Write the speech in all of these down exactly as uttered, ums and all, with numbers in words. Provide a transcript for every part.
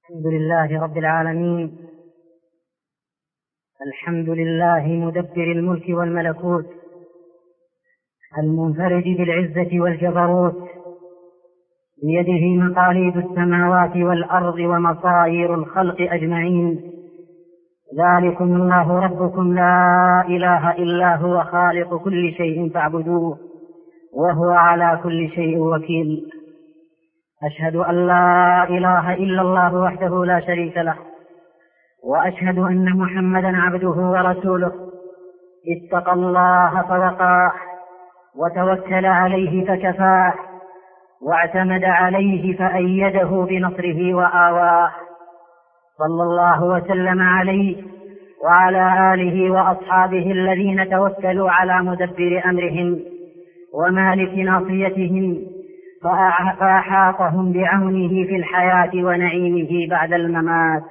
الحمد لله رب العالمين. الحمد لله مدبر الملك والملكوت، المنفرد بالعزة والجبروت، بيده مقاليد السماوات والأرض ومصائر الخلق أجمعين. ذلكم الله ربكم لا إله إلا هو خالق كل شيء فاعبدوه وهو على كل شيء وكيل. أشهد أن لا إله إلا الله وحده لا شريك له، وأشهد أن محمدا عبده ورسوله. اتقى الله فوقاه، وتوكل عليه فكفاه، واعتمد عليه فأيده بنصره وآواه. صلى الله وسلم عليه وعلى آله وأصحابه الذين توكلوا على مدبر أمرهم ومالك ناصيتهم، فأحاطهم بعونه في الحياة ونعيمه بعد الممات.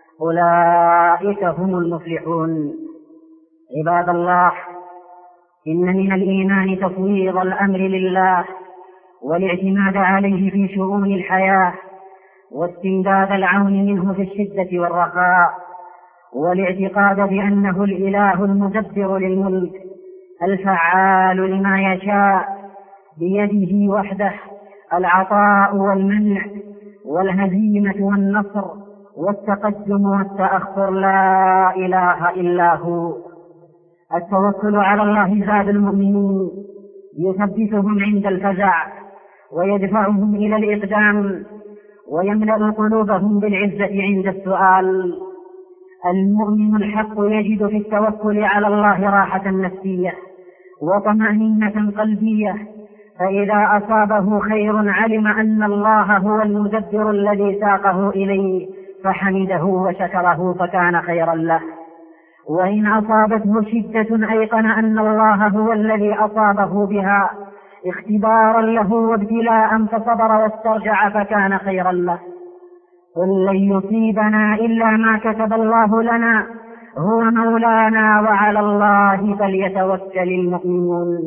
أولئك هم المفلحون. عباد الله، إن من الإيمان تفويض الأمر لله والاعتماد عليه في شؤون الحياة، واستمداد العون منه في الشدة والرخاء، والاعتقاد بأنه الإله المدبر للملك الفعال لما يشاء، بيده وحده العطاء والمنع والهزيمة والنصر والتقدم والتأخر، لا إله إلا هو. التوكل على الله زاد المؤمنين، يثبتهم عند الفزع ويدفعهم إلى الإقدام، ويملأ قلوبهم بالعزة عند السؤال. المؤمن الحق يجد في التوكل على الله راحة نفسية وطمأنينة قلبية، فإذا أصابه خير علم أن الله هو المدبر الذي ساقه إليه فحمده وشكره فكان خيرا له، وإن أصابته شدة أيقن أن الله هو الذي أصابه بها اختبارا له وابتلاء فصبر واسترجع فكان خيرا له. قل لن يصيبنا إلا ما كتب الله لنا هو مولانا وعلى الله فليتوكل المؤمنون.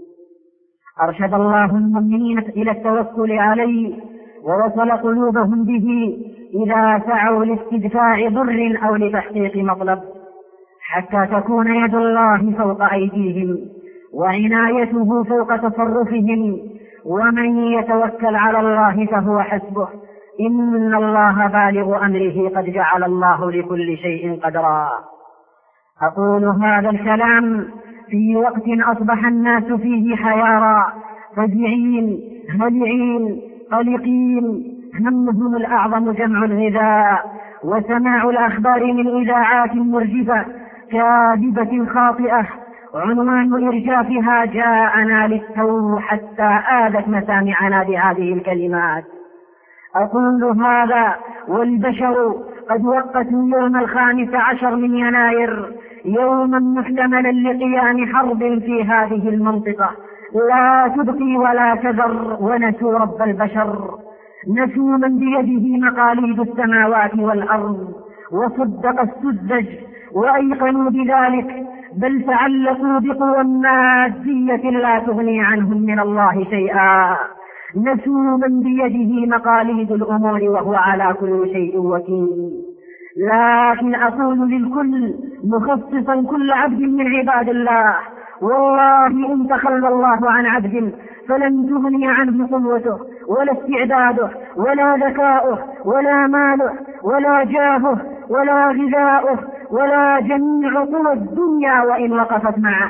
أرشد الله المؤمنين إلى التوكل عليه ووصل قلوبهم به إذا سعوا لاستدفاع ضر أو لتحقيق مطلب، حتى تكون يد الله فوق أيديهم وعنايته فوق تصرفهم. ومن يتوكل على الله فهو حسبه، إن الله بالغ أمره قد جعل الله لكل شيء قدرا. أقول هذا الكلام في وقت أصبح الناس فيه حيارى، فزعين، هلعين، قلقين، همهم الأعظم جمع الغذاء وسماع الأخبار من إذاعات مرجفة كاذبة خاطئة عنوان إرجافها جاءنا للتو حتى آذت مسامعنا بهذه الكلمات. أقول هذا والبشر قد وقتوا يوم الخامس عشر من يناير يوما محتملا لقيام حرب في هذه المنطقة لا تبقي ولا تذر، ونسوا رب البشر، نسوا من بيده مقاليد السماوات والأرض، وصدق السذج وأيقنوا بذلك، بل تعلقوا بقوى مادية لا تغني عنهم من الله شيئا. نسوا من بيده مقاليد الأمور وهو على كل شيء وكيل. لكن أقول للكل مخصصا كل عبد من عباد الله، والله إن تخلى الله عن عبد فلن تغني عنه قوته ولا استعداده ولا ذكاؤه ولا ماله ولا جاهه ولا غذاؤه ولا جميع قوى الدنيا وإن وقفت معه.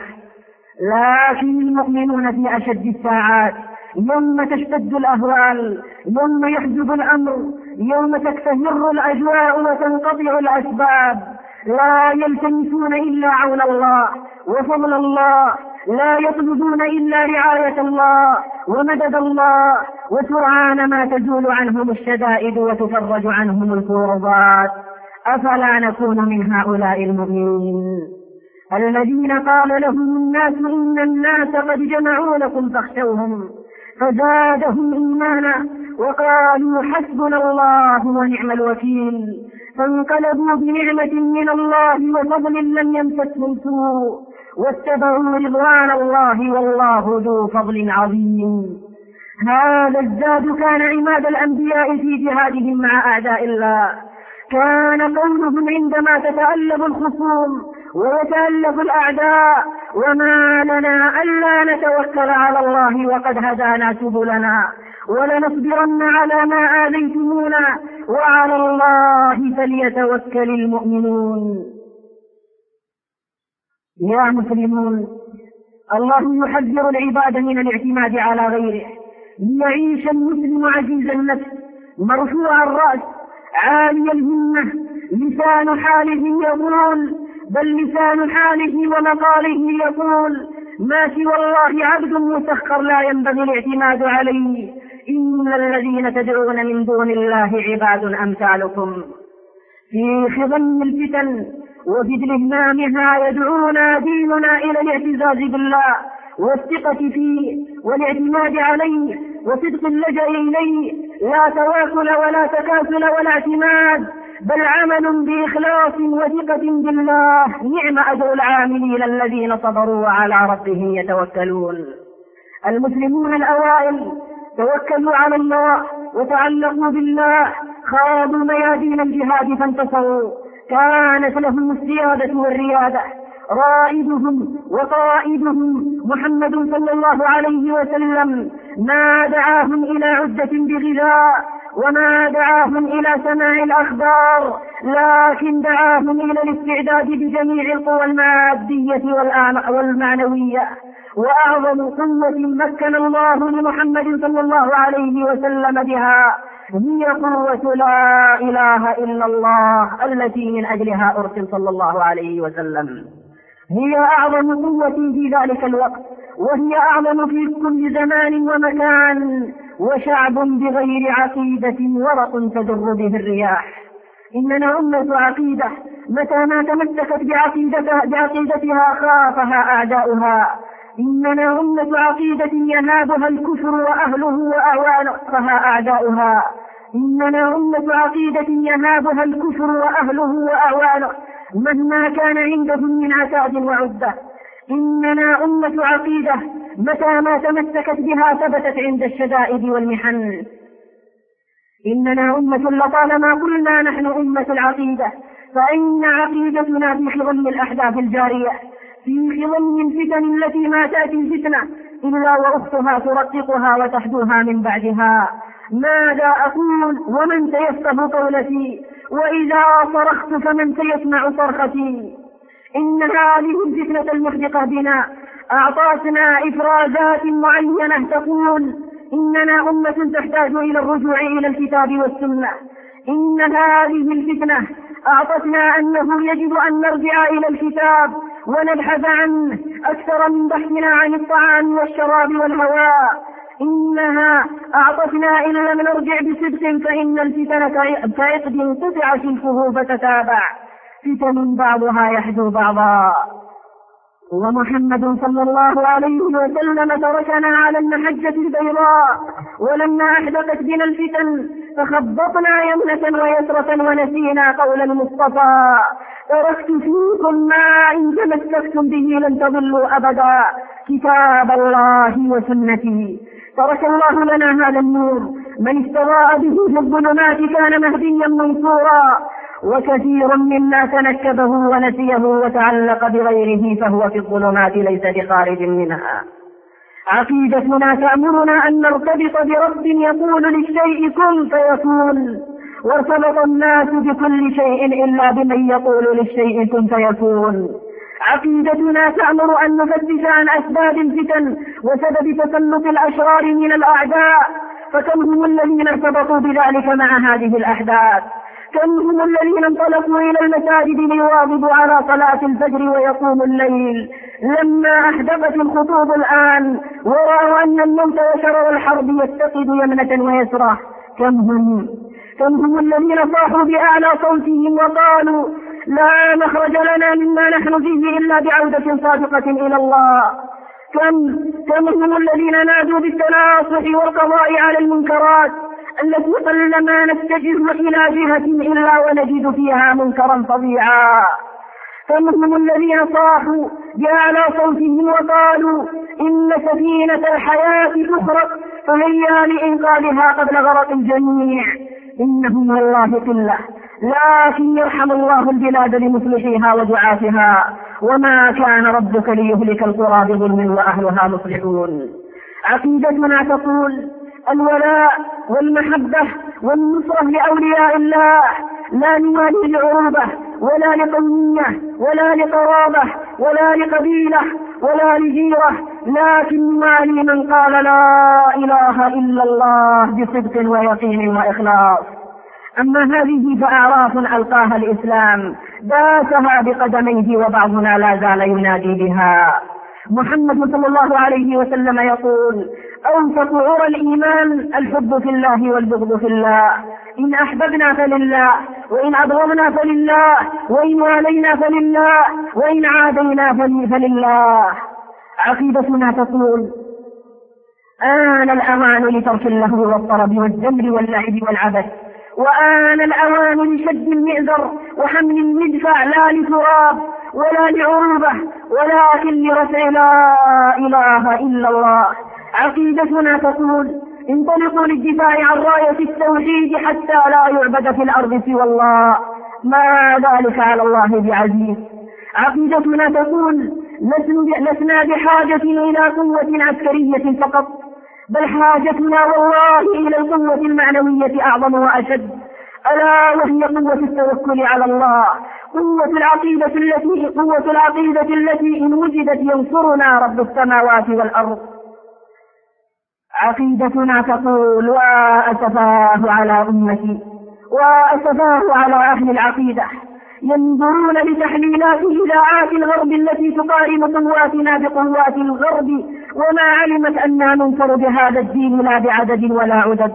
لكن المؤمنون في أشد الساعات، يوم تشتد الأهوال، يوم يحجب الأمر، يوم تكتهر الأجواء وتنقطع الأسباب، لا يلتمسون إلا عون الله وفضل الله، لا يطلبون إلا رعاية الله ومدد الله، وسرعان ما تزول عنهم الشدائد وتفرج عنهم الكربات. أفلا نكون من هؤلاء المؤمنين الذين قال لهم الناس إن الناس قد جمعوا لكم فاخشوهم فزادهم إيمانا وقالوا حسبنا الله ونعم الوكيل، فانقلبوا بنعمة من الله وفضل لم يمسسهم سوء واتبعوا رضوان الله والله ذو فضل عظيم. هذا الزاد كان عماد الأنبياء في جهادهم مع أعداء الله. كان قولهم عندما تتألف الخصوم ويتألف الأعداء: وما لنا ألا نتوكل على الله وقد هدانا سبلنا ولنصبرن على ما آذيتمونا وعلى الله فليتوكل المؤمنون. يا مسلمون، الله يحذر العباد من الاعتماد على غيره ليعيش المسلم عزيز النفس مرفوع الرأس عالي الهمة. لسان حاله يقول بل لسان حاله ومقاله يقول: ما سوى الله عبد مسخر لا ينبغي الاعتماد عليه، إن الذين تدعون من دون الله عباد أمثالكم. في خضم الفتن وفي إهمامها يدعونا ديننا إلى الاعتزاز بالله والثقة فيه والاعتماد عليه وصدق اللجأ إليه، لا تواكل ولا تكاسل ولا اعتماد، بل عمل بإخلاص وثقة بالله. نعم أجر العاملين الذين صبروا وعلى ربهم يتوكلون. المسلمون الأوائل توكلوا على الله وتعلقوا بالله، خاضوا ميادين الجهاد فانتصروا، كانت لهم السيادة والريادة. رائدهم وقائدهم محمد صلى الله عليه وسلم ما دعاهم إلى عدة بغذاء وما دعاهم إلى سماع الأخبار، لكن دعاهم إلى الاستعداد بجميع القوى المادية والمعنوية. وأعظم قوة مكن الله لمحمد صلى الله عليه وسلم بها هي قوة لا إله إلا الله التي من أجلها أرسل صلى الله عليه وسلم. هي أعظم قوة في ذلك الوقت، وهي أعظم في كل زمان ومكان. وشعب بغير عقيدة ورق تدر به الرياح. إننا أمة عقيدة، متى ما تمسكت بعقيدتها, بعقيدتها خافها أعداؤها. إننا أمة عقيدة ينابها الكفر وأهله وأعوانها أعداؤها. إننا أمة عقيدة ينابها الكفر وأهله وأعوانه مهما كان عندهم من عتاد وعدة. إننا أمة عقيدة متى ما تمسكت بها ثبتت عند الشدائد والمحن. إننا أمة لطالما قلنا نحن أمة العقيدة، فإن عقيدتنا في خضم الأحداث الجارية، في خضم الفتن التي ما تأتي الفتنة إلا وأختها ترققها وتحدوها من بعدها. ماذا أقول ومن سيفقه قولتي؟ وإذا صرخت فمن سيسمع صرختي؟ إن هذه الفتنة المحدقة بنا أعطتنا إفرازات معينة تقول إننا أمة تحتاج إلى الرجوع إلى الكتاب والسنة. إن هذه الفتنة أعطتنا أنه يجب أن نرجع إلى الكتاب ونبحث عنه أكثر من بحثنا عن الطعام والشراب والهواء. إنها أعطتنا إن لم نرجع بصدق فإن الفتنة كعقد قطع شلفه فتتابع، فتن بعضها يحدو بعضا. ومحمد صلى الله عليه وسلم تركنا على المحجة البيضاء، ولما أحدثت بنا الفتن فخبطنا يمنة ويسرة ونسينا قول المصطفى: تركت فيكم ما إن تمسكتم به لن تضلوا أبدا، كتاب الله وسنتي. ترك الله لنا هذا النور، من استضاء به في الظلمات كان مهديا منصورا، وكثير منا تنكبه ونسيه وتعلق بغيره فهو في الظلمات ليس بخارج منها. عقيدتنا تأمرنا أن نرتبط برب يقول للشيء كن فيكون، وارتبط الناس بكل شيء إلا بمن يقول للشيء كن فيكون. عقيدتنا تأمر أن نفتش عن أسباب الفتن وسبب تسلط الأشرار من الأعداء، فكم هم الذين ارتبطوا بذلك مع هذه الأحداث؟ كم هم الذين انطلقوا إلى المساجد ليواظبوا على صلاة الفجر ويقوموا الليل لما أحدقت الخطوب الآن ورأوا أن الموت وشرر الحرب يتقد يمنة ويسرة؟ كم هم كم هم الذين صاحوا بأعلى صوتهم وقالوا لا مخرج لنا مما نحن فيه إلا بعودة صادقة إلى الله؟ كم كم هم الذين نادوا بالتناصح والقضاء على المنكرات التي قلما نتجه إلى جهة إلا ونجد فيها منكرا فظيعا؟ كم هم الذين صاحوا بأعلى صوتهم وقالوا إن سفينة الحياة تخرق فهيا لإنقاذها قبل غرق الجميع. إنهم والله قلة، لكن يرحم الله البلاد لمصلحيها ودعاتها، وما كان ربك ليهلك القرى بظلم وأهلها مصلحون. عقيدتنا تقول الولاء والمحبة والنصرة لأولياء الله، لا نوالي لعروبة ولا لقومية ولا لقرابة ولا لقبيلة ولا لجيرة، لكن نوالي من قال لا إله إلا الله بصدق ويقين وإخلاص. أما هذه فأعراف ألقاها الإسلام داسها بقدميه، وبعضنا لا زال ينادي بها. محمد صلى الله عليه وسلم يقول أوسط عرى الإيمان الحب في الله والبغض في الله، إن أحببنا فلله، وإن أبغضنا فلله، وإن والينا فلله، وإن عادينا فلله. عقيدتنا تقول آن الأوان لترك اللهو والطرب والزمر واللعب والعبث، وآن الأوان لشد المئزر وحمل المدفع، لا لتراب ولا لعروبة ولكن لرفع لا إله إلا الله. عقيدتنا تقول انطلقوا للدفاع عن راية التوحيد حتى لا يعبد في الأرض سوى الله، ما ذلك على الله بعزيز. عقيدتنا تقول لسنا بحاجة إلى قوة عسكرية فقط، بل حاجتنا والله إلى القوة المعنوية أعظم وأشد، ألا وهي قوة التوكل على الله، قوة العقيدة التي قوة العقيدة التي إن وجدت ينصرنا رب السماوات والأرض. عقيدتنا تقول وأسفاه على أمتي، وأسفاه على أهل العقيدة، ينظرون لتحليلات إذاعات الغرب التي تقارن قواتنا بقوات الغرب، وما علمت أننا ننصر بهذا الدين لا بعدد ولا عدد.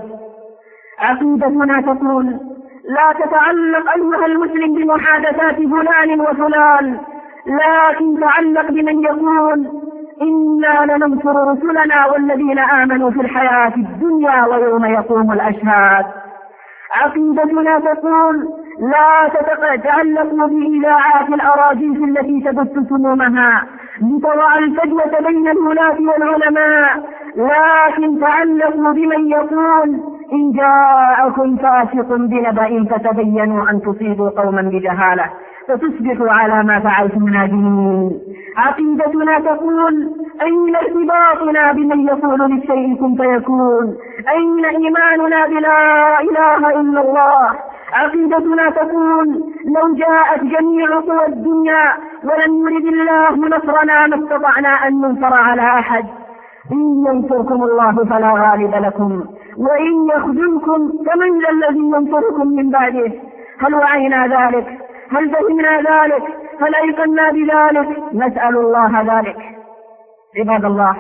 عقيدتنا تقول لا تتعلق أيها المسلم بمحادثات فلان وفلان، لكن تعلق بمن يقول إنا لننصر رسلنا والذين آمنوا في الحياة الدنيا ويوم يقوم الأشهاد. عقيدتنا تقول لا تتعلقوا بإذاعات الأراجيف التي تبث سمومها لتضع الفجوة بين الولاة والعلماء، لكن تعلقوا بمن يقول إن جاءكم فاسق بنبأ فتبينوا أن تصيبوا قوما بجهالة فتصبحوا على ما فعلتم نادمين. عقيدتنا تقول أين ارتباطنا بمن يقول للشيء كن فيكون، أين إيماننا بلا إله إلا الله. عقيدتنا تقول لو جاءت جميع قوى الدنيا ولم يرد الله نصرنا ما استطعنا أن ننصر على أحد. إن ينصركم الله فلا غالب لكم، وإن يخذلكم فمن ذا الذي ينصركم من بعده. هل وعينا ذلك؟ هل فهمنا ذلك؟ هل أيقنا بذلك؟ نسأل الله ذلك. عباد الله،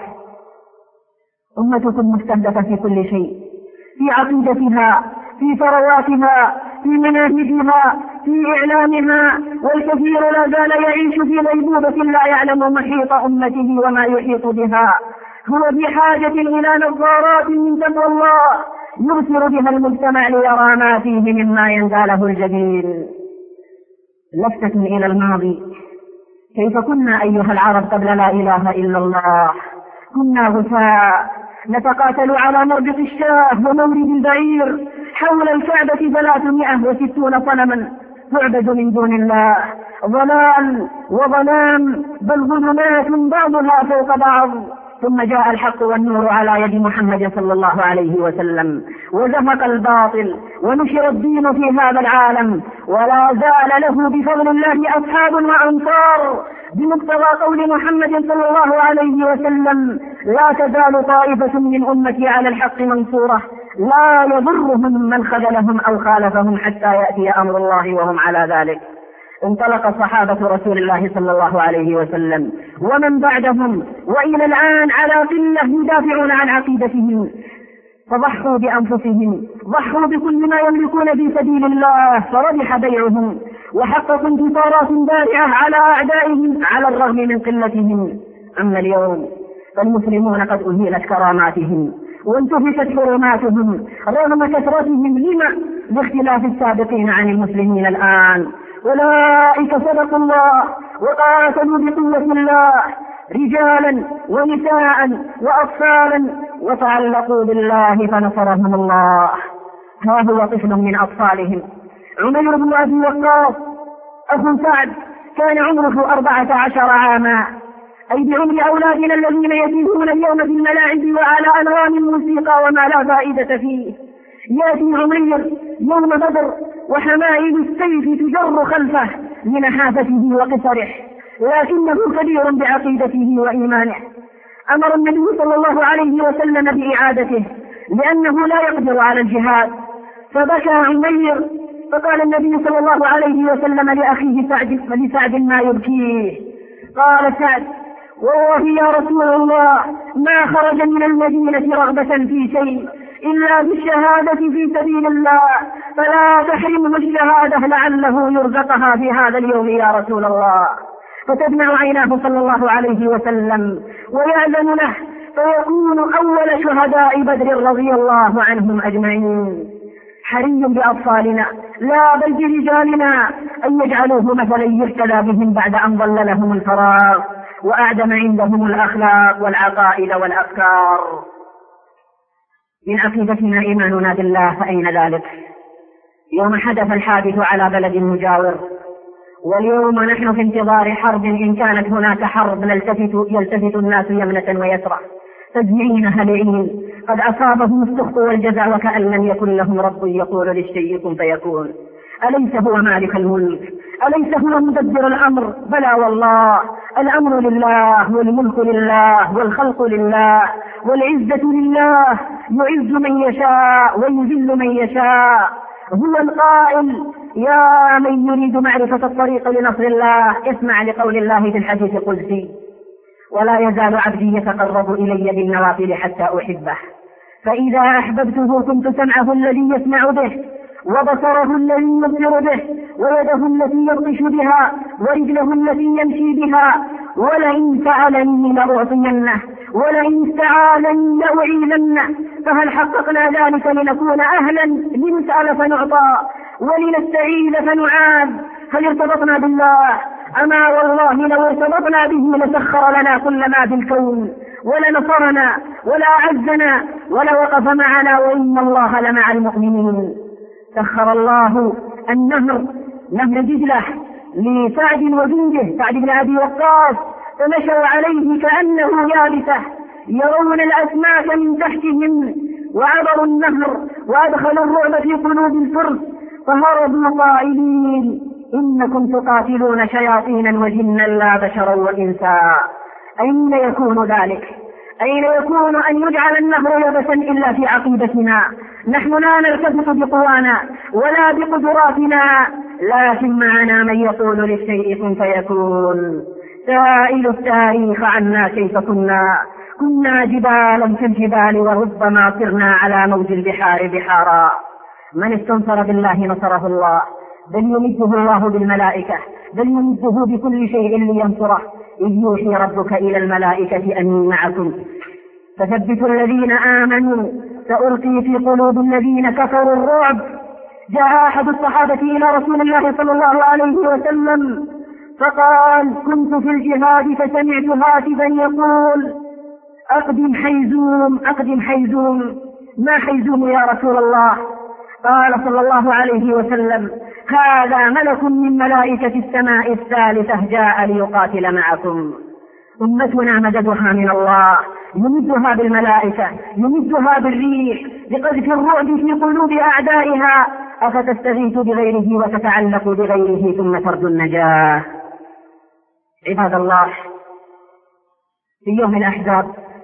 أمتكم مستهدفة في كل شيء، في عقيدتها، في ثرواتها، في مناهجها، في إعلامها، والكثير لا زال يعيش في غيبوبة لا يعلم محيط أمته وما يحيط بها. هو بحاجة إلى نظارات من تقوى الله يبصر بها المجتمع ليرى ما فيه مما ينزاله الجبين. لفتة إلى الماضي، كيف كنا أيها العرب قبل لا إله إلا الله؟ كنا غثاء نتقاتل على مربط الشاه ومورد البعير، حول الكعبة ثلاثمائة وستون صنما تعبد من دون الله، ضلال وظلام، بل ظلمات بعضها فوق بعض. ثم جاء الحق والنور على يد محمد صلى الله عليه وسلم، وزهق الباطل ونشر الدين في هذا العالم، ولا زال له بفضل الله أصحاب وأنصار، بمقتضى قول محمد صلى الله عليه وسلم لا تزال طائفة من أمتي على الحق منصورة لا يضرهم من خذلهم أو خالفهم حتى يأتي أمر الله وهم على ذلك. انطلق صحابة رسول الله صلى الله عليه وسلم ومن بعدهم وإلى الآن على قلة يدافعون عن عقيدتهم، فضحوا بأنفسهم، ضحوا بكل ما يملكون في سبيل الله، فربح بيعهم وحققوا انتصارات بارعة على أعدائهم على الرغم من قلتهم. أما اليوم فالمسلمون قد أهيلت كراماتهم وانتهكت حرماتهم رغم كثرتهم، لما؟ باختلاف السابقين عن المسلمين الآن. أولئك صدقوا الله وقاتلوا بقوة الله، رجالا ونساء وأطفالا وتعلقوا بالله فنصرهم الله. ها هو طفل من أطفالهم عمير بن أبي وقاص أخو سعد، كان عمره أربعة عشر عاما، أي بعمر أولادنا الذين يتيهون اليوم في الملاعب وعلى ألوان الموسيقى وما لا فائدة فيه. يأتي عمير يوم بدر وحمائل السيف تجر خلفه لنحافته وقصره، لكنه كبير بعقيدته وإيمانه. أمر النبي صلى الله عليه وسلم بإعادته لأنه لا يقدر على الجهاد، فبكى عمير، فقال النبي صلى الله عليه وسلم لأخيه سعد لسعد ما يبكيه؟ قال سعد: والله يا رسول الله ما خرج من المدينة رغبة في شيء إلا بالشهادة في سبيل الله، فلا تحرمه الشهادة لعله يرزقها في هذا اليوم يا رسول الله. فتدمع عيناه صلى الله عليه وسلم ويأذن له، فيكون أول شهداء بدر رضي الله عنهم أجمعين. حري بأطفالنا لا بل برجالنا أن يجعلوه مثلا يرتدى بهم بعد أن ضل لهم الفراغ وأعدم عندهم الأخلاق والعقائد والأفكار. من عقيدتنا إيماننا بالله، فأين ذلك؟ يوم حدث الحادث على بلد مجاور، واليوم نحن في انتظار حرب، إن كانت هناك حرب يلتفت, يلتفت الناس يمنة ويسرى تجمعين هلعين، قد أصابهم السخط والجزع وكأن لم يكن لهم رب يقول للشيء كن فيكون. أليس هو مالك الملك؟ أليس هو مدبر الأمر؟ بلى والله، الأمر لله والملك لله والخلق لله والعزة لله، يعز من يشاء ويذل من يشاء. هو القائل: يا من يريد معرفة الطريق لنصر الله اسمع لقول الله في الحديث القدسي: ولا يزال عبدي يتقرب إلي بالنوافل حتى أحبه، فإذا أحببته كنت سمعه الذي يسمع به، وبصره الذي يبصر به، ويده التي يبطش بها، ورجله التي يمشي بها، ولئن سألني لأعطينه، ولئن استعاذني لأعيذنه. فهل حققنا ذلك لنكون أهلا لنسأل فنعطى ولنستعيذ فنعاذ؟ هل ارتبطنا بالله؟ أما والله لو ارتبطنا به لسخر لنا كل ما في الكون، ولنصرنا ولأعزنا ولوقف معنا، وإن الله لمع المؤمنين. سخر الله النهر، نهر دجلة، لسعد وجنده، سعد بن أبي وقاص، فمشوا عليه كأنه يابسة، يرون الأسماك من تحتهم، وعبروا النهر وأدخلوا الرعب في قلوب الفرس، فهربوا قائلين: إنكم تقاتلون شياطينا وجنا لا بشرا وإنسا. أين يكون ذلك؟ أين يكون أن يجعل النهر يبسا إلا في عقيدتنا؟ نحن لا نلتفت بقوانا ولا بقدراتنا، لكن معنا من يقول للشيء كن فيكون. سائل التاريخ عنا كيف كنا، كنا جبالا كالجبال وربما صرنا على موج البحار بحارا. من استنصر بالله نصره الله، بل يمده الله بالملائكة، بل يمده بكل شيء لينصره، إذ يوحي ربك إلى الملائكة أني معكم فثبتوا الذين آمنوا سألقي في قلوب الذين كفروا الرعب. جاء أحد الصحابة إلى رسول الله صلى الله عليه وسلم فقال: كنت في الجهاد فسمعت هاتفا يقول: أقدم حيزوم أقدم حيزوم. ما حيزوم يا رسول الله؟ قال صلى الله عليه وسلم: هذا ملك من ملائكة السماء الثالثة جاء ليقاتل معكم. أمتنا مددها من الله، يمدها بالملائكة، يمدها بالريح لقذف الرعب في قلوب أعدائها. أفتستغيث بغيره وتتعلق بغيره ثم ترجو النجاة؟ عباد الله، في يوم الأحزاب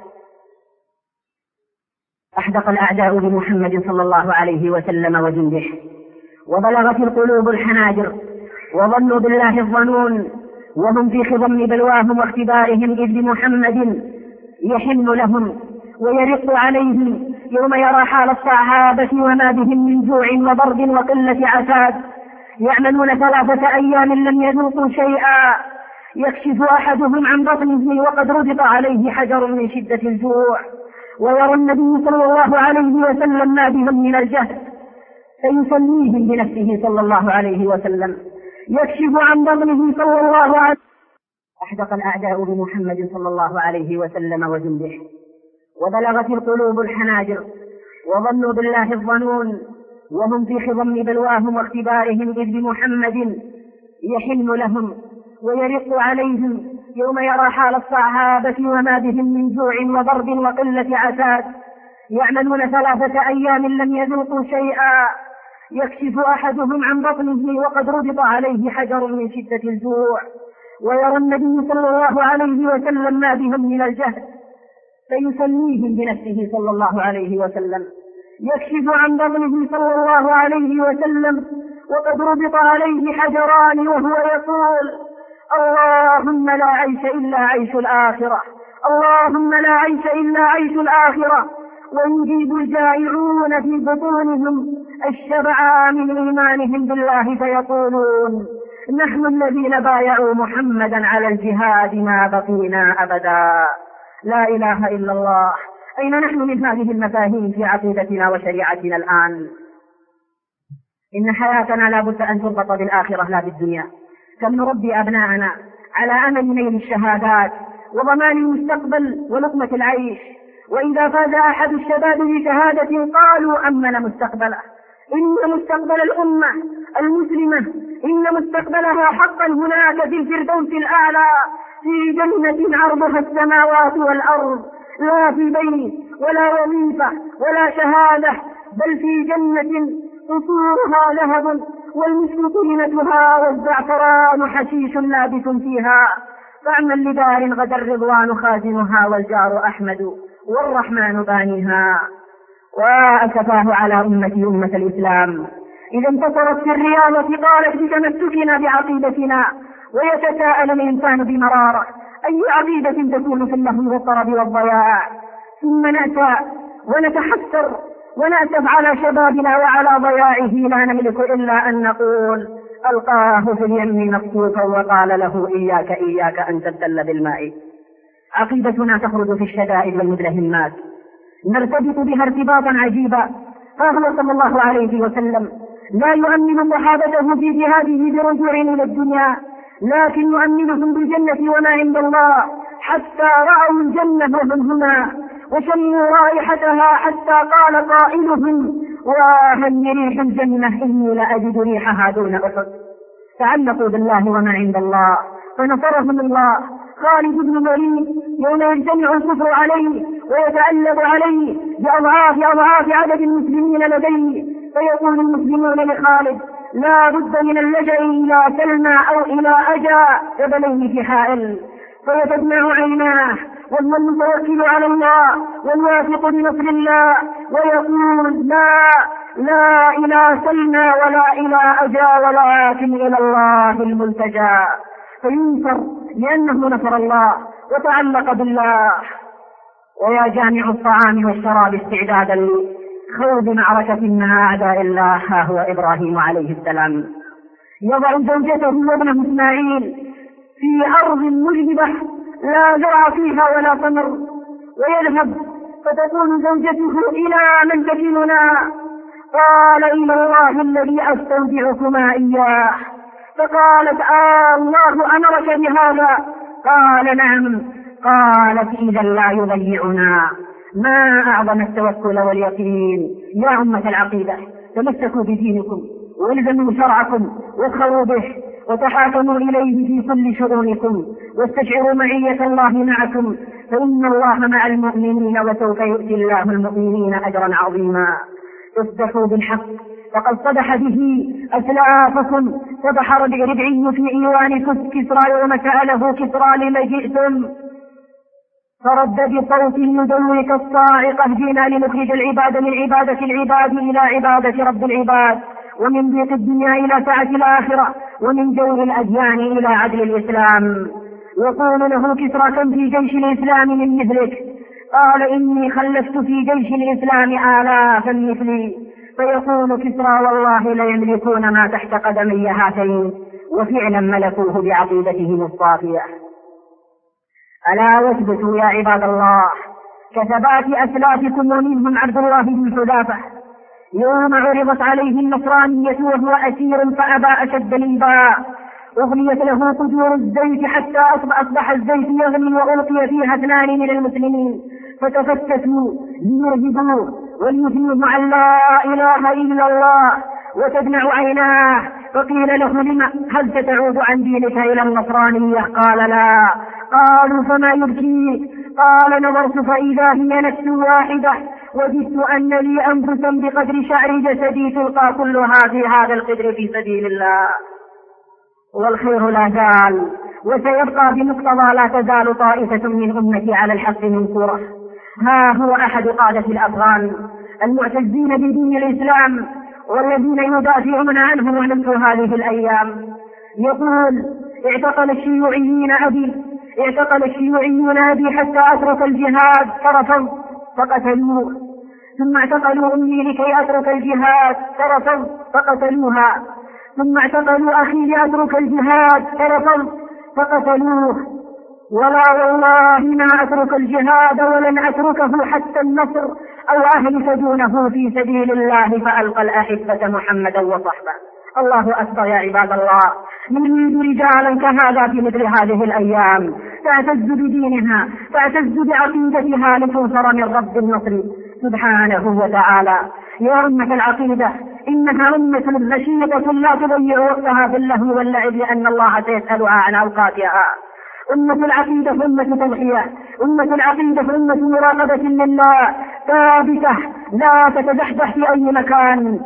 أحدق الأعداء بمحمد صلى الله عليه وسلم وجنده، وبلغت القلوب الحناجر، وظنوا بالله الظنون، وهم في خضم بلواهم واختبارهم، إذ بمحمد يحن لهم ويرق عليهم يوم يرى حال الصحابة وما بهم من جوع وبرد وقلة عتاد، يعملون ثلاثة أيام لم يذوقوا شيئا، يكشف أحدهم عن بطنه وقد ربط عليه حجر من شدة الجوع، ويرى النبي صلى الله عليه وسلم ما بهم من الجهد فيسميهم بنفسه صلى الله عليه وسلم، يكشف عن بطنه صلى الله عليه أحدق الأعداء بمحمد صلى الله عليه وسلم وجنده، وبلغت القلوب الحناجر، وظنوا بالله الظنون، وهم في خضم بلواهم واختبارهم، إذ بمحمد يحن لهم ويرق عليهم يوم يرى حال الصحابة وما بهم من جوع وضرب وقلة عتاد، يعملون ثلاثة أيام لم يذوقوا شيئا، يكشف أحدهم عن بطنه وقد ربط عليه حجر من شدة الجوع، ويرى النبي صلى الله عليه وسلم ما بهم من الجهد فيسليهم بنفسه صلى الله عليه وسلم، يكشف عن بطنه صلى الله عليه وسلم وقد ربط عليه حجران وهو يقول: اللهم لا عيش إلا عيش الآخرة، اللهم لا عيش إلا عيش الآخرة. ويجيب الجائعون في بطونهم الشبع من إيمانهم بالله فيقولون: نحن الذين بايعوا محمدا على الجهاد ما بقينا أبدا. لا إله إلا الله. أين نحن من هذه المفاهيم في عقيدتنا وشريعتنا الآن؟ إن حياتنا لا بد أن تربط بالآخرة لا بالدنيا. كم نربي أبناءنا على أمل نيل الشهادات وضمان المستقبل ولقمة العيش، وإذا فاز أحد الشباب بشهادة قالوا أمن مستقبله. إن مستقبل الأمة المسلمة، إن مستقبلها حقا هناك في الفردوس الأعلى، في جنة عرضها السماوات والأرض، لا في بيت ولا وظيفة ولا شهادة، بل في جنة قصورها ذهب والمسك طينتها والزعفران حشيش لابس فيها، فاعمل لدار غدا الرضوان خازنها والجار أحمد والرحمن بانيها. وأسفاه على أمتي أمة الإسلام إذا انتصرت في الرياضة قالت بتمسكنا بعقيدتنا، ويتساءل الإنسان بمرارة: أي عقيدة تكون في اللهو والطرب والضياع؟ ثم نأتى ونتحسر ونأسف على شبابنا وعلى ضياعه، لا نملك إلا أن نقول: ألقاه في اليم مكتوفا وقال له: إياك إياك أن تبتل بالماء. عقيدتنا تخرج في الشدائد والمدلهمات، نرتبط بها ارتباطا عجيبا. فهو صلى الله عليه وسلم لا يؤمن صحابته في جهاده برجوع إلى الدنيا، لكن يؤمنهم بالجنة وما عند الله، حتى رأوا الجنة وهم هنا وشموا رائحتها، حتى قال قائلهم: واهن ريح الجنة إني لأجد ريحها دون أحد. تعلقوا بالله وما عند الله فنصرهم الله. خالد بن الوليد يوم يجتمع الكفر عليه ويتألب عليه بأضعاف أضعاف عدد المسلمين لديه، فيقول المسلمون لخالد: لا بد من اللجأ إلى سلمى أو إلى أجا جبلين في حائل، فيتدمع عيناه وهو المتوكل على الله والواثق بنصر الله، ويقول: لا لا إلى سلمى ولا إلى أجا ولكن إلى الله الملتجى. فينصر لأنه نصر الله وتعلق بالله. ويا جامع الطعام والشراب استعدادا لخوض معركة مع أعداء الله، ها هو إبراهيم عليه السلام يضع زوجته وابنه إسماعيل في أرض مجدبة لا زرع فيها ولا ثمر، ويذهب فتقول زوجته: إلى من تكلنا؟ قال: إلى الله الذي أستودعكما إياه. فقالت: آه الله أمرك بهذا؟ قال: نعم. قالت: إذا لا يضيعنا. ما أعظم التوكل واليقين يا أمة العقيدة. تمسكوا بدينكم والزموا شرعكم وادخلوا به وتحاكموا إليه في كل شؤونكم، واستشعروا معية الله معكم، فإن الله مع المؤمنين وسوف يؤتي الله المؤمنين أجرا عظيما. اصدحوا بالحق فقد صدح به أسلافكم. صدح ربعي في إيوان كسرى يوم سأله كسرى: لم جئتم؟ فرد بصوت يدوي كالصاعقة: جئنا لنخرج العباد من عبادة العباد إلى عبادة رب العباد، ومن ضيق الدنيا إلى سعة الآخرة، ومن جور الأديان إلى عدل الإسلام. يقول له كسرى: كم في جيش الإسلام من مثلك؟ قال: إني خلفت في جيش الإسلام آلافا مثلي. فيقول كسرى: والله ليملكون ما تحت قدمي هاتين، وفعلا ملكوه بعقيدتهم الصافية. ألا واثبتوا يا عباد الله كثبات أسلافكم، ومنهم عبد الله بن حذافة يوم عرضت عليه النصرانية وهو أسير فأبى أشد الإباء، أغليت له قدور الزيت حتى أصبح الزيت يغلي وألقي فيها اثنان من المسلمين فتفتتوا ليرهبوه وليثنوه عن لا إله إلا الله وتدمع عيناه، فقيل له لما هل ستعود عن دينك إلى النصرانية؟ قال لا. قالوا فما يبكيك؟ قال نظرت فإذا هي نفس واحدة وجدت أن لي أنفسا بقدر شعر جسدي تلقى كلها في هذا القدر في سبيل الله. والخير لا زال وسيبقى بمقتضى لا تزال طائفة من أمتي على الحق منصورة. ها هو أحد قادة الأفغان المعتزين بدين الإسلام والذين يدافعون عنه ونمت هذه الأيام يقول: اعتقل الشيوعيين أبي اعتقل الشيوعيون أبي حتى أترك الجهاد فرفض فقتلوه، ثم اعتقلوا أمي لكي أترك الجهاد فرفض فقتلوها، ثم اعتقلوا أخي لأترك الجهاد فرفض فقتلوه، ولا والله ما أترك الجهاد ولن أتركه حتى النصر أو أهلك دونه في سبيل الله فألقى الأحبة محمدا وصحبه. الله أكبر يا عباد الله. نريد رجالا كهذا في مثل هذه الأيام تعتز بدينها تعتز بعقيدتها لتنصر من رب النصر سبحانه وتعالى. يا أمة العقيدة إنها أمة نشيطة لا تضيع وقتها في اللهو واللعب لأن الله سيسألها عن أوقاتها. أمة العقيدة أمة تضحية، أمة العقيدة أمة مراقبة لله ثابتة لا تتزحزح في أي مكان.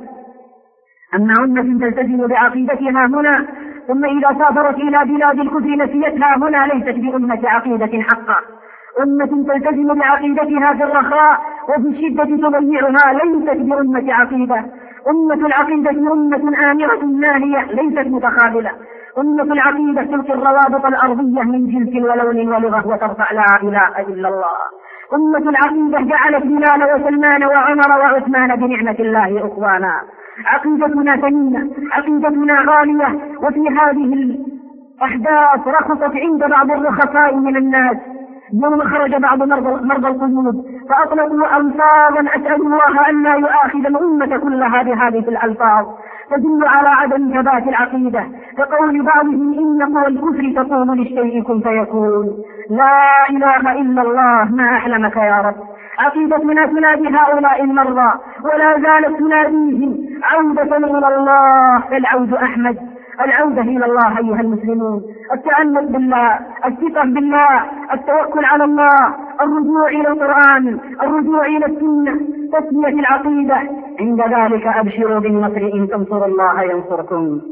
أما أمة تلتزم بعقيدتها هنا ثم إذا سافرت إلى بلاد الكفر نسيتها هنا ليست بأمة عقيدة حقا. أمة تلتزم بعقيدتها في الرخاء وفي الشدة تضيعها ليست بأمة عقيدة. أمة العقيدة أمة آمرة ناهية ليست متخاذلة. أمة العقيدة تلقي الروابط الأرضية من جنس ولون ولغة وترفع لا إله إلا الله. أمة العقيدة جعلت بلال وسلمان وعمر وعثمان بنعمة الله أخوانا. عقيدتنا ثمينة، عقيدتنا غالية، وفي هذه الأحداث رخصت عند بعض الرخصاء من الناس يوم خرج بعض مرضى القلوب فأطلقوا ألفاظا أسأل الله أن لا يؤاخذ الأمة كلها بهذه الألفاظ تدل على عدم ثبات العقيدة، كقول بعضهم إن قوى الكفر تقول للشيء كن فيكون. لا إله إلا الله ما أحلمك يا رب. عقيدتنا تنادي هؤلاء المرضى ولا زالت تناديهم عودة إلى الله. العود أحمد، العودة إلى الله أيها المسلمون، التعلق بالله، الثقة بالله، التوكل على الله، الرجوع إلى القرآن، الرجوع إلى السنة، تسمية العقيدة. عند ذلك أبشروا بالنصر إن تنصروا الله ينصركم.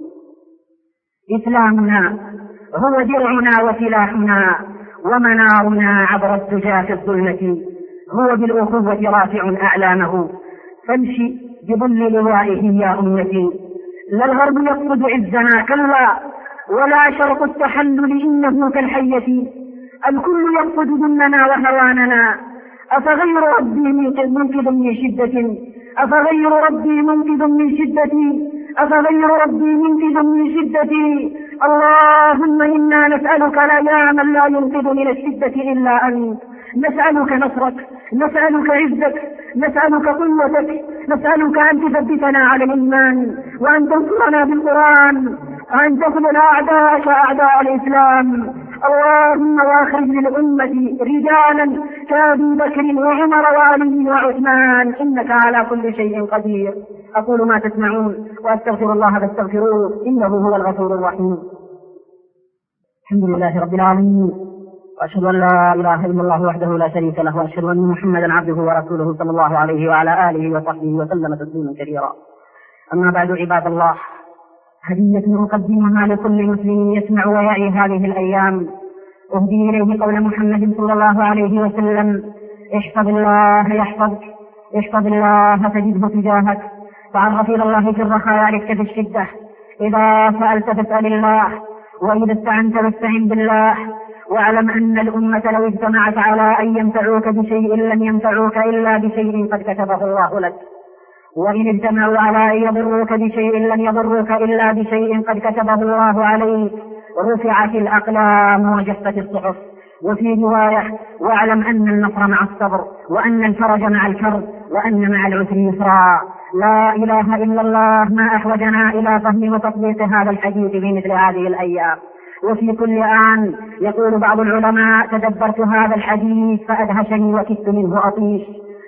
إسلامنا هو درعنا وسلاحنا ومنارنا عبر الدجى في الظلمة، هو بالأخوة رافع أعلامه، فامشي بظل لوائه يا أمتي. لا الغرب يقصد عزنا كلا ولا شرق التحلل إنه كالحية، الكل يقصد ذلنا وهواننا. أفغير ربي منقذ من شدة أفغير ربي منقذ من شدتي أفغير ربي منقذ من شدتي. اللهم إنا نسألك لا من لا ينقذ من الشدة إلا أنت. نسألك نصرك، نسألك عزك، نسألك قوتك، نسألك أن تثبتنا على الإيمان وأن تنصرنا بالقرآن وأن تخذل أعداءك أعداء الإسلام. اللهم واخرج للأمة رجالا كأبي بكر وعمر وعلي وعثمان إنك على كل شيء قدير. أقول ما تسمعون وأستغفر الله فاستغفروه إنه هو الغفور الرحيم. الحمد لله رب العالمين، وأشهد أن لا إله إلا الله وحده لا شريك له، وأشهد أن محمدا عبده ورسوله صلى الله عليه وعلى آله وصحبه وسلم تسليما كثيرا. أما بعد عباد الله، هدية نقدمها لكل مسلم يسمع ويعي هذه الأيام، أهدي إليه قول محمد صلى الله عليه وسلم: احفظ الله يحفظك، احفظ الله تجده تجاهك. تعرف إلى الله في الرخاء يعرفك في الشدة. إذا سألت فاسأل الله، وإذا استعنت فاستعن بالله. واعلم أن الأمة لو اجتمعت على أن ينفعوك بشيء لم ينفعوك إلا بشيء قد كتبه الله لك، وإن اجتمعوا على أن يضروك بشيء لم يضروك إلا بشيء قد كتبه الله عليك. رفعت الأقلام وجفت الصحف وفي رواية: واعلم أن النصر مع الصبر، وأن الفرج مع الكرب، وأن مع العسر يسرا. لا إله إلا الله، ما أحوجنا إلى فهم وتطبيق هذا الحديث في مثل هذه الأيام. وفي كل آن يقول بعض العلماء: تدبرت هذا الحديث فأدهشني وكدت منه أطيش،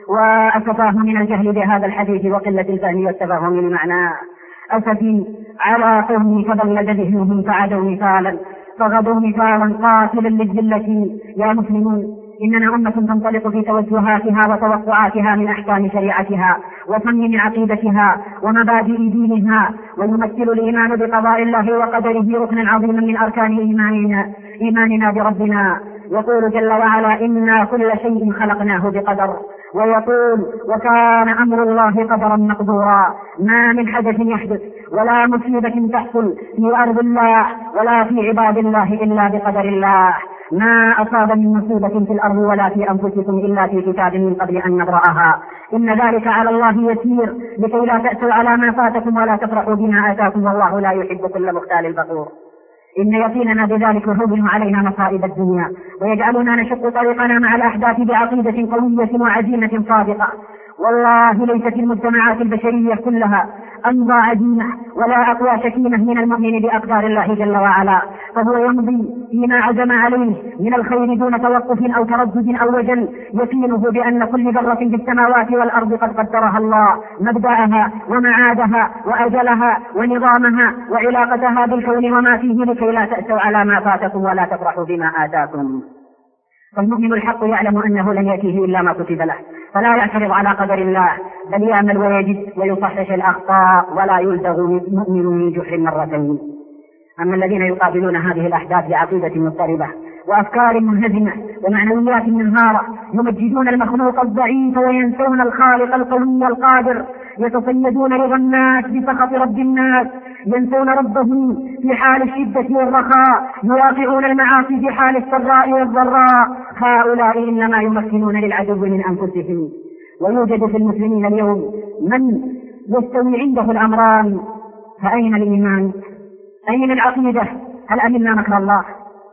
وأسفاه من الجهل بهذا الحديث وقلة الفهم والتفهم لمعناه. أسفي على قومي فضل ذهنهم فعدوا مثالا فغدوا مثالا قاتلا للذلة. يا مسلمون، إننا أمة تنطلق في توجهاتها وتوقعاتها من أحكام شريعتها وصميم عقيدتها ومبادئ دينها، ويمثل الإيمان بقضاء الله وقدره ركنا عظيما من أركان إيماننا, إيماننا بربنا. يقول جل وعلا: إنا كل شيء خلقناه بقدر. ويقول: وكان أمر الله قدرا مقدورا. ما من حدث يحدث ولا مصيبة تحصل في أرض الله ولا في عباد الله إلا بقدر الله. ما أصاب من مصيبة في الأرض ولا في أنفسكم إلا في كتاب من قبل أن نبرأها، إن ذلك على الله يسير، لكي لا تأسوا على ما فاتكم ولا تفرحوا بما آتاكم، والله لا يحب كل مختال فخور. إن يقيننا بذلك يهون علينا مصائب الدنيا ويجعلنا نشق طريقنا مع الأحداث بعقيدة قوية وعزيمة صادقة. والله ليست المجتمعات البشرية كلها أمضى عزيمة ولا أقوى شكيمة من المؤمن بأقدار الله جل وعلا، فهو يمضي فيما عزم عليه من الخير دون توقف أو تردد أو وجل، يقينه بأن كل ذرة في السماوات والأرض قد قدرها الله مبدأها ومعادها وأجلها ونظامها وعلاقتها بالكون وما فيه، لكي لا تأسوا على ما فاتكم ولا تفرحوا بما آتاكم. فالمؤمن الحق يعلم أنه لن يأتيه إلا ما كتب له، فلا يعترض على قدر الله، بل يعمل ويجد ويصحح الأخطاء، ولا يلدغ مؤمن من جحر مرتين. أما الذين يقابلون هذه الأحداث بعقيدة مضطربة وأفكار منهزمة ومعنويات منهارة، يمجدون المخلوق الضعيف وينسون الخالق القوي القادر، يتصيدون رضا الناس بسخط رب الناس، ينسون ربهم في حال الشدة والرخاء، يواقعون المعاصي في حال السراء والضراء. هؤلاء إنما يمكنون للعدو من أنفسهم. ويوجد في المسلمين اليوم من يستوي عنده الأمران، فأين الإيمان؟ أين العقيدة؟ هل أمنا مكر الله؟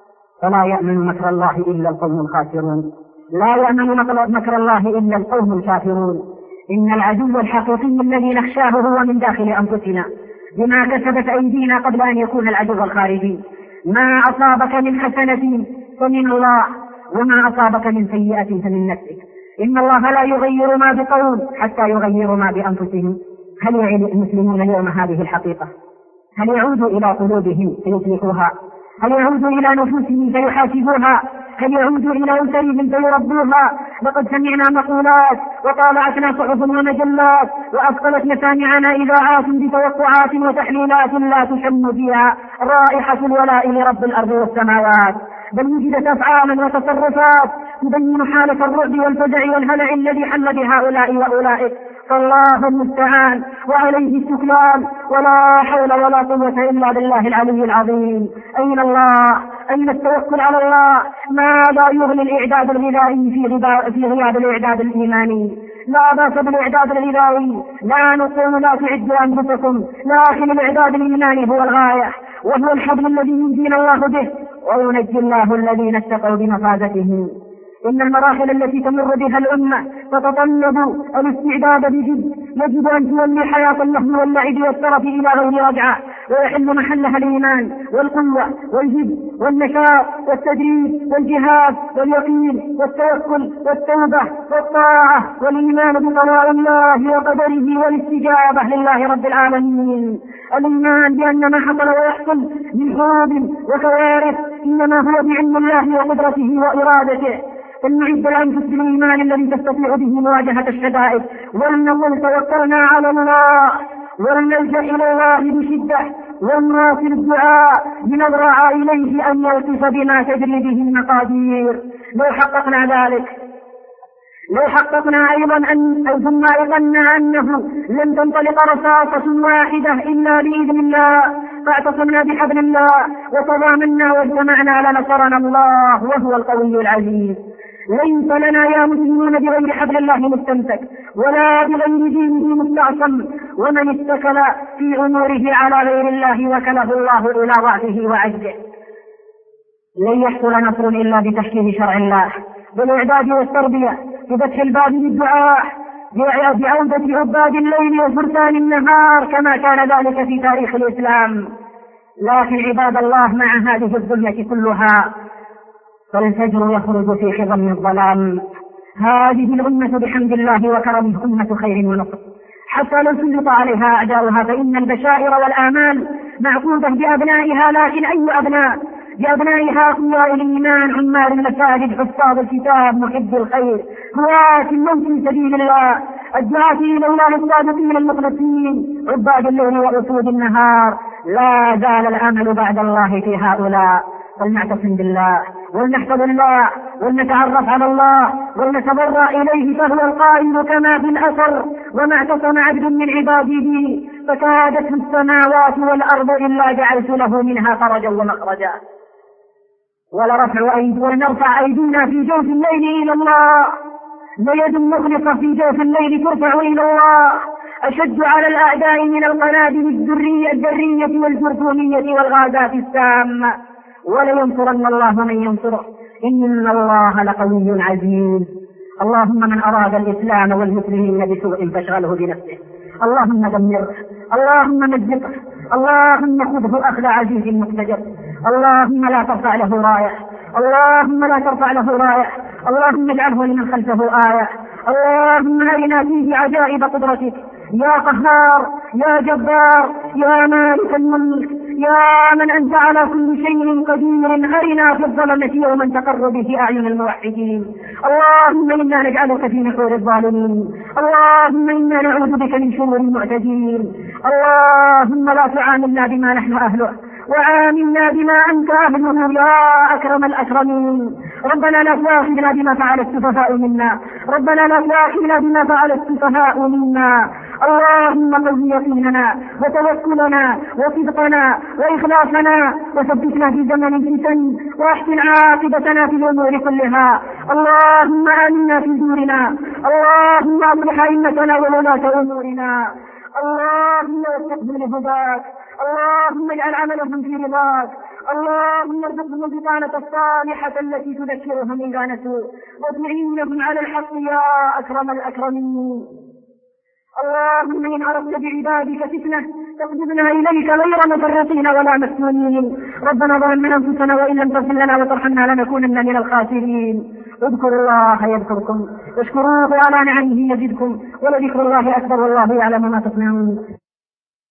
فلا يأمن مكر الله إلا القوم الخاسرون، لا يأمن مكر الله إلا القوم الكافرون. إن العدو الحقيقي الذي نخشاه هو من داخل أنفسنا، بما كسبت أيدينا قبل أن يكون العدو الخارجي. ما أصابك من حسنة فمن الله، وما أصابك من سيئة فمن نفسك. إن الله لا يغير ما بقوم حتى يغيروا ما بأنفسهم. هل يعي المسلمون اليوم هذه الحقيقة؟ هل يعودوا إلى قلوبهم فيصلحوها؟ هل يعودوا إلى نفوسهم فيحاسبوها؟ هل يعودوا إلى أسرهم فيربوها؟ لقد سمعنا مقولات وطالعتنا صحف ومجلات وأثقلت مسامعنا إذاعات بتوقعات وتحليلات لا تشم فيها رائحة الولاء لرب الأرض والسماوات، بل وجدت أفعالا وتصرفات تبين حالة الرعب والفزع والهلع الذي حل بهؤلاء وأولئك. فالله المستعان وعليه السكلان، ولا حول ولا قوة إلا بالله العلي العظيم. أين الله؟ أين التوكل على الله؟ ماذا يغني الإعداد الغذائي في غياب الإعداد الإيماني؟ لا بأس بالإعداد الغذائي، لا نقول لا تعدوا أنفسكم، لكن الإعداد الإيماني هو الغاية، وهو الحبل الذي ينجينا الله به وينجي الله الذين اتقوا بمفازتهم. إن المراحل التي تمر بها الأمة تتطلب الاستعداد بجد، يجب أن تولي حياة اللهو واللعب والترف إلى غير رجعة، ويحل محلها الإيمان والقوة والجد والنشاط والتدريب والجهاد واليقين والتوكل والتوبة والطاعة والإيمان بقضاء الله وقدره والاستجابة لله رب العالمين. الإيمان بأن ما حصل ويحصل من حروب وكوارث إنما هو بعلم الله وقدرته وإرادته. فلنعد الأنفس بالإيمان الذي تستطيع به مواجهة الشدائد، ولنقل توكلنا على الله، ولنلجأ إلى الله بشدة، ونواصل الدعاء لنضرع إليه أن يلطف بما تجري به المقادير. لو حققنا ذلك لو حققنا أيضا أن أو ثم أيقنا أنه لن تنطلق رصاصة واحدة إلا بإذن الله، فاعتصمنا بحبل الله وتضامنا واجتمعنا لنصرنا الله وهو القوي العزيز. ليس لنا يا مسلمون بغير حبل الله مستمسك، ولا بغير دينه مستعصم، ومن اتكل في أموره على غير الله وكله الله إلى ضعفه وعجزه. لن يحصل نصر إلا بتحكيم شرع الله بالإعداد والتربية، بفتح الباب للدعاء، بعودة عباد الليل وفرسان النهار كما كان ذلك في تاريخ الإسلام. لكن عباد الله مع هذه الظلمة كلها فالفجر يخرج في خضم الظلام. هذه الأمة بحمد الله وكرمه أمة خير ونصر، حتى لو سلط عليها أعداؤها فإن البشائر والآمال معقودة بأبنائها. لكن أي أبناء؟ بأبنائها أقوياء الإيمان، عمار المساجد، حفاظ الكتاب، محب الخير، هواة الموت في سبيل الله، الدعاة إلى الله الصادقين المخلصين، عباد الليل وأسود النهار. لا زال الأمل بعد الله في هؤلاء. فلنعتصم بالله ولنحفظ الله ولنتعرف على الله ولنتضرع إليه، فهو القائل كما في الأثر: وما اعتصم عبد من عبادي فكادت السماوات والأرض إلا جعلت له منها فرجا ومخرجا. ولرفع أيدي ولنرفع أيدينا في جوف الليل إلى الله، ليد مخلصة في جوف الليل ترفع إلى الله أشد على الأعداء من القنابل الذرية الذرية والجرثومية والغازات السامة. ولينصرن الله من ينصره، إن الله لقوي عزيز. اللهم من أراد الإسلام والمسلمين بسوء فاشغله بنفسه، اللهم دمره، اللهم مزقه، اللهم خذه أخذ عزيز مقتدر، اللهم لا ترفع له راية، اللهم لا ترفع له راية، اللهم اجعله لمن خلفه آية. اللهم أرنا فيه عجائب قدرتك يا قهار يا جبار يا مالك الملك يا من أنت على كل شيء قدير. أرنا في الظلمة يوما تقر به أعين الموحدين. اللهم إنا نجعلك في نحور الظالمين، اللهم إنا نعوذ بك من شرور المعتدين. اللهم لا تعاملنا بما نحن أهله وعاملنا بما أنت أهله يا أكرم الأكرمين. ربنا لا تؤاخذنا بما فعل السفهاء منا، ربنا لا تؤاخذنا بما فعل السفهاء منا. اللهم قوي يقيننا وتوكلنا وصدقنا وإخلاصنا وثبتنا في زمن الفتن واحسن عاقبتنا في الأمور كلها. اللهم آمنا في دورنا، اللهم أصلح أئمتنا وولاة أمورنا، اللهم وفقهم لهداك، اللهم اجعل عملهم في رضاك، اللهم ارزقهم البطانة الصالحة التي تذكرهم إذا نسوا وتعينهم على الحق يا أكرم الأكرمين. اللهم إن أردت بعبادك فتنة تقبضنا إليك غير مفرطين ولا مفتونين. ربنا ظلمنا أنفسنا وإن لم تغفر لنا وترحمنا لنكونن من الخاسرين. اذكروا الله يذكركم واشكروه على نعمه يزدكم ولذكر الله أكبر والله يعلم ما تصنعون.